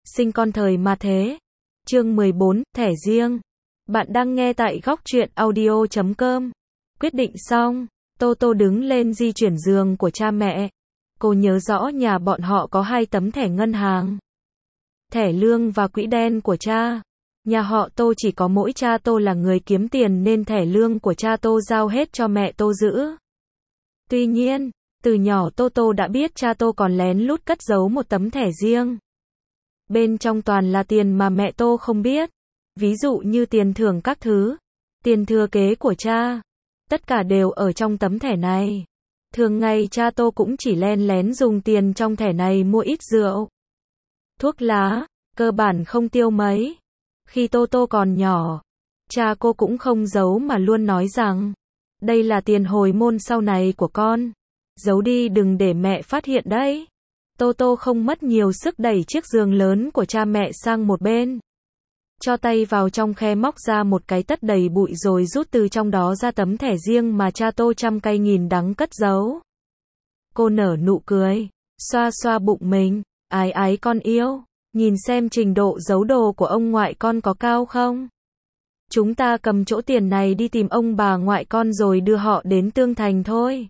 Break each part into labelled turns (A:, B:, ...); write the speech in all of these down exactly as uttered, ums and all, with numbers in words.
A: Sinh con thời mà thế. Chương mười bốn, thẻ riêng. Bạn đang nghe tại góc truyện audio chấm com. Quyết định xong, Tô Tô đứng lên di chuyển giường của cha mẹ. Cô nhớ rõ nhà bọn họ có hai tấm thẻ ngân hàng. Thẻ lương và quỹ đen của cha. Nhà họ Tô chỉ có mỗi cha Tô là người kiếm tiền nên thẻ lương của cha Tô giao hết cho mẹ Tô giữ. Tuy nhiên, từ nhỏ Tô Tô đã biết cha Tô còn lén lút cất giấu một tấm thẻ riêng. Bên trong toàn là tiền mà mẹ Tô không biết. Ví dụ như tiền thưởng các thứ, tiền thừa kế của cha. Tất cả đều ở trong tấm thẻ này. Thường ngày cha Tô cũng chỉ len lén dùng tiền trong thẻ này mua ít rượu, thuốc lá, cơ bản không tiêu mấy. Khi Tô Tô còn nhỏ, cha cô cũng không giấu mà luôn nói rằng, đây là tiền hồi môn sau này của con. Giấu đi đừng để mẹ phát hiện đấy. Tô Tô không mất nhiều sức đẩy chiếc giường lớn của cha mẹ sang một bên. Cho tay vào trong khe móc ra một cái tất đầy bụi rồi rút từ trong đó ra tấm thẻ riêng mà cha Tô trăm cay nghìn đắng cất giấu. Cô nở nụ cười, xoa xoa bụng mình, ái ái con yêu, nhìn xem trình độ giấu đồ của ông ngoại con có cao không? Chúng ta cầm chỗ tiền này đi tìm ông bà ngoại con rồi đưa họ đến Tương Thành thôi.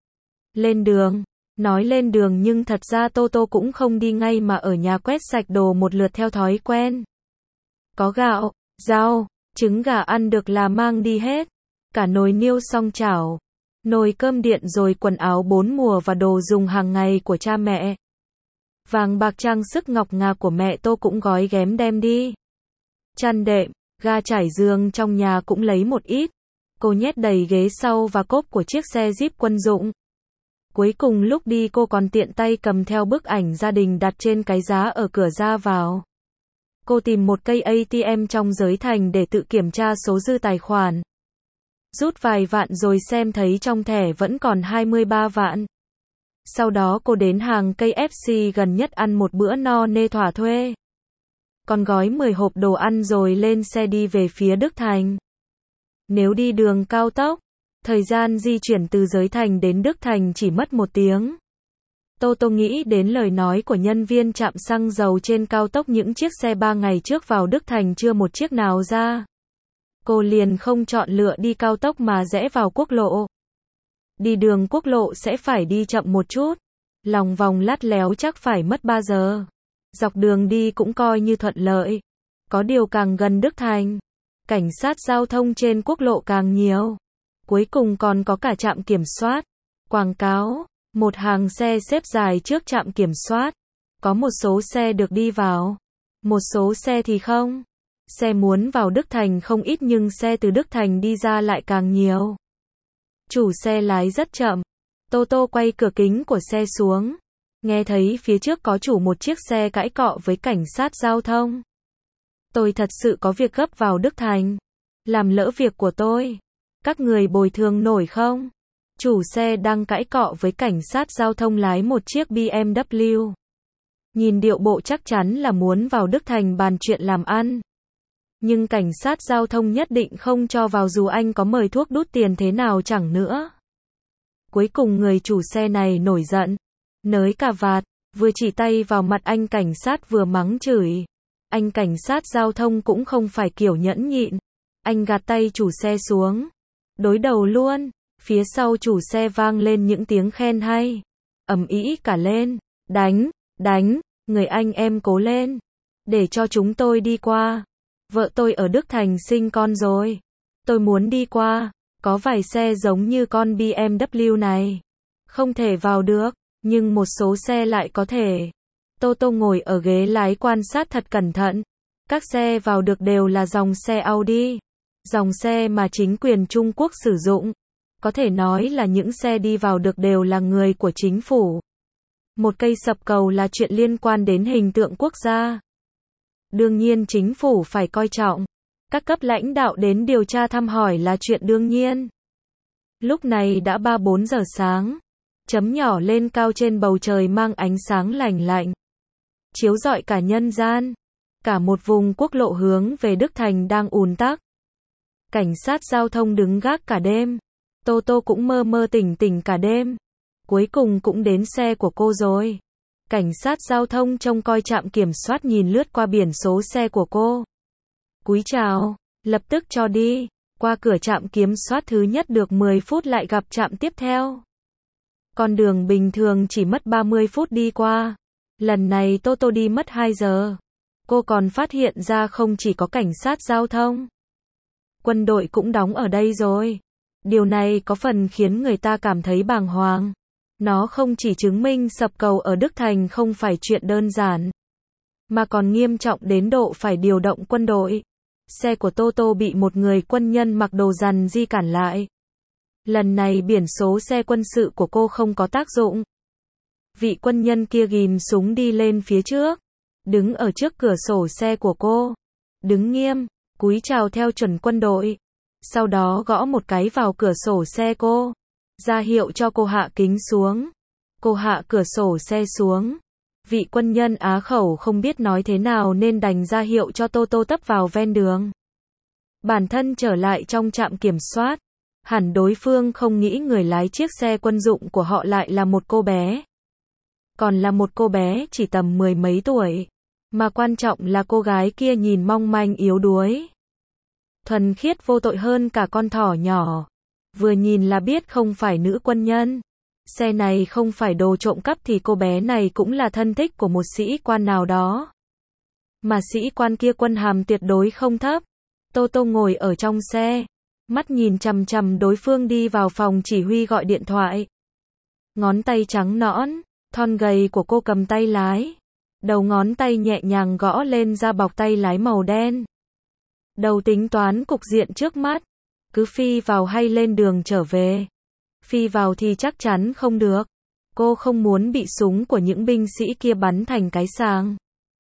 A: Lên đường. Nói lên đường nhưng thật ra Tô Tô cũng không đi ngay mà ở nhà quét sạch đồ một lượt theo thói quen. Có gạo, rau, trứng gà ăn được là mang đi hết. Cả nồi niêu xong chảo, nồi cơm điện rồi quần áo bốn mùa và đồ dùng hàng ngày của cha mẹ. Vàng bạc trang sức ngọc ngà của mẹ Tô cũng gói ghém đem đi. Chăn đệm, ga trải giường trong nhà cũng lấy một ít. Cô nhét đầy ghế sau và cốp của chiếc xe Jeep quân dụng. Cuối cùng lúc đi cô còn tiện tay cầm theo bức ảnh gia đình đặt trên cái giá ở cửa ra vào. Cô tìm một cây a tê em trong giới thành để tự kiểm tra số dư tài khoản. Rút vài vạn rồi xem thấy trong thẻ vẫn còn hai mươi ba vạn. Sau đó cô đến hàng cây ép xê gần nhất ăn một bữa no nê thỏa thuê. Còn gói mười hộp đồ ăn rồi lên xe đi về phía Đức Thành. Nếu đi đường cao tốc, thời gian di chuyển từ giới thành đến Đức Thành chỉ mất một tiếng. Tô Tô nghĩ đến lời nói của nhân viên trạm xăng dầu trên cao tốc những chiếc xe ba ngày trước vào Đức Thành chưa một chiếc nào ra. Cô liền không chọn lựa đi cao tốc mà rẽ vào quốc lộ. Đi đường quốc lộ sẽ phải đi chậm một chút. Lòng vòng lắt léo chắc phải mất ba giờ. Dọc đường đi cũng coi như thuận lợi. Có điều càng gần Đức Thành, cảnh sát giao thông trên quốc lộ càng nhiều. Cuối cùng còn có cả trạm kiểm soát. Quảng cáo, một hàng xe xếp dài trước trạm kiểm soát. Có một số xe được đi vào, một số xe thì không. Xe muốn vào Đức Thành không ít nhưng xe từ Đức Thành đi ra lại càng nhiều. Chủ xe lái rất chậm. Tô Tô quay cửa kính của xe xuống. Nghe thấy phía trước có chủ một chiếc xe cãi cọ với cảnh sát giao thông. Tôi thật sự có việc gấp vào Đức Thành. Làm lỡ việc của tôi. Các người bồi thường nổi không? Chủ xe đang cãi cọ với cảnh sát giao thông lái một chiếc bê em vê. Nhìn điệu bộ chắc chắn là muốn vào Đức Thành bàn chuyện làm ăn. Nhưng cảnh sát giao thông nhất định không cho vào dù anh có mời thuốc đút tiền thế nào chẳng nữa. Cuối cùng người chủ xe này nổi giận, nới cà vạt, vừa chỉ tay vào mặt anh cảnh sát vừa mắng chửi. Anh cảnh sát giao thông cũng không phải kiểu nhẫn nhịn. Anh gạt tay chủ xe xuống. Đối đầu luôn. Phía sau chủ xe vang lên những tiếng khen hay. Ầm ĩ cả lên. Đánh, đánh, người anh em cố lên. Để cho chúng tôi đi qua. Vợ tôi ở Đức Thành sinh con rồi. Tôi muốn đi qua. Có vài xe giống như con bê em vê này. Không thể vào được. Nhưng một số xe lại có thể. Tô Tô ngồi ở ghế lái quan sát thật cẩn thận. Các xe vào được đều là dòng xe Audi. Dòng xe mà chính quyền Trung Quốc sử dụng. Có thể nói là những xe đi vào được đều là người của chính phủ. Một cây sập cầu là chuyện liên quan đến hình tượng quốc gia. Đương nhiên chính phủ phải coi trọng. Các cấp lãnh đạo đến điều tra thăm hỏi là chuyện đương nhiên. Lúc này đã ba bốn giờ sáng. Chấm nhỏ lên cao trên bầu trời mang ánh sáng lành lạnh. Chiếu rọi cả nhân gian. Cả một vùng quốc lộ hướng về Đức Thành đang ùn tắc. Cảnh sát giao thông đứng gác cả đêm. Tô Tô cũng mơ mơ tỉnh tỉnh cả đêm. Cuối cùng cũng đến xe của cô rồi. Cảnh sát giao thông trông coi trạm kiểm soát nhìn lướt qua biển số xe của cô. Cúi chào, lập tức cho đi. Qua cửa trạm kiểm soát thứ nhất được mười phút lại gặp trạm tiếp theo. Con đường bình thường chỉ mất ba mươi phút đi qua. Lần này Toto đi mất hai giờ. Cô còn phát hiện ra không chỉ có cảnh sát giao thông, quân đội cũng đóng ở đây rồi. Điều này có phần khiến người ta cảm thấy bàng hoàng. Nó không chỉ chứng minh sập cầu ở Đức Thành không phải chuyện đơn giản, mà còn nghiêm trọng đến độ phải điều động quân đội. Xe của Toto bị một người quân nhân mặc đồ rằn di cản lại. Lần này biển số xe quân sự của cô không có tác dụng. Vị quân nhân kia ghim súng đi lên phía trước, đứng ở trước cửa sổ xe của cô, đứng nghiêm, cúi chào theo chuẩn quân đội. Sau đó gõ một cái vào cửa sổ xe cô, ra hiệu cho cô hạ kính xuống. Cô hạ cửa sổ xe xuống. Vị quân nhân Á khẩu không biết nói thế nào nên đành ra hiệu cho Toto tấp vào ven đường. Bản thân trở lại trong trạm kiểm soát. Hẳn đối phương không nghĩ người lái chiếc xe quân dụng của họ lại là một cô bé. Còn là một cô bé chỉ tầm mười mấy tuổi. Mà quan trọng là cô gái kia nhìn mong manh yếu đuối, thuần khiết vô tội hơn cả con thỏ nhỏ. Vừa nhìn là biết không phải nữ quân nhân. Xe này không phải đồ trộm cắp thì cô bé này cũng là thân thích của một sĩ quan nào đó. Mà sĩ quan kia quân hàm tuyệt đối không thấp. Toto ngồi ở trong xe, mắt nhìn chằm chằm đối phương đi vào phòng chỉ huy gọi điện thoại. Ngón tay trắng nõn, thon gầy của cô cầm tay lái. Đầu ngón tay nhẹ nhàng gõ lên da bọc tay lái màu đen. Đầu tính toán cục diện trước mắt. Cứ phi vào hay lên đường trở về. Phi vào thì chắc chắn không được. Cô không muốn bị súng của những binh sĩ kia bắn thành cái sàng.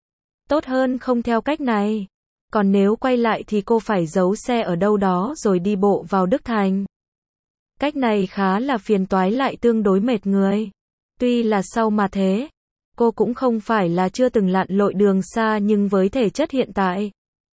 A: Tốt hơn không theo cách này. Còn nếu quay lại thì cô phải giấu xe ở đâu đó rồi đi bộ vào Đức Thành. Cách này khá là phiền toái lại tương đối mệt người. Tuy là sau mà thế, cô cũng không phải là chưa từng lặn lội đường xa nhưng với thể chất hiện tại,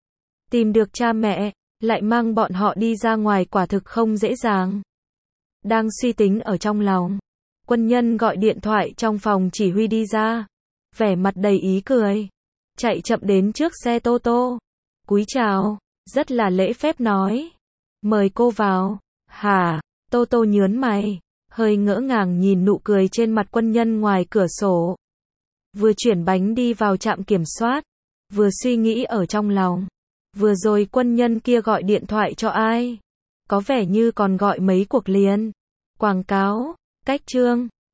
A: tìm được cha mẹ, lại mang bọn họ đi ra ngoài quả thực không dễ dàng. Đang suy tính ở trong lòng, quân nhân gọi điện thoại trong phòng chỉ huy đi ra, vẻ mặt đầy ý cười, chạy chậm đến trước xe Toto, cúi chào, rất là lễ phép nói, mời cô vào. Hả? Toto nhớn mày, hơi ngỡ ngàng nhìn nụ cười trên mặt quân nhân ngoài cửa sổ. Vừa chuyển bánh đi vào trạm kiểm soát, vừa suy nghĩ ở trong lòng, vừa rồi quân nhân kia gọi điện thoại cho ai? Có vẻ như còn gọi mấy cuộc liền. Quảng cáo, cách chương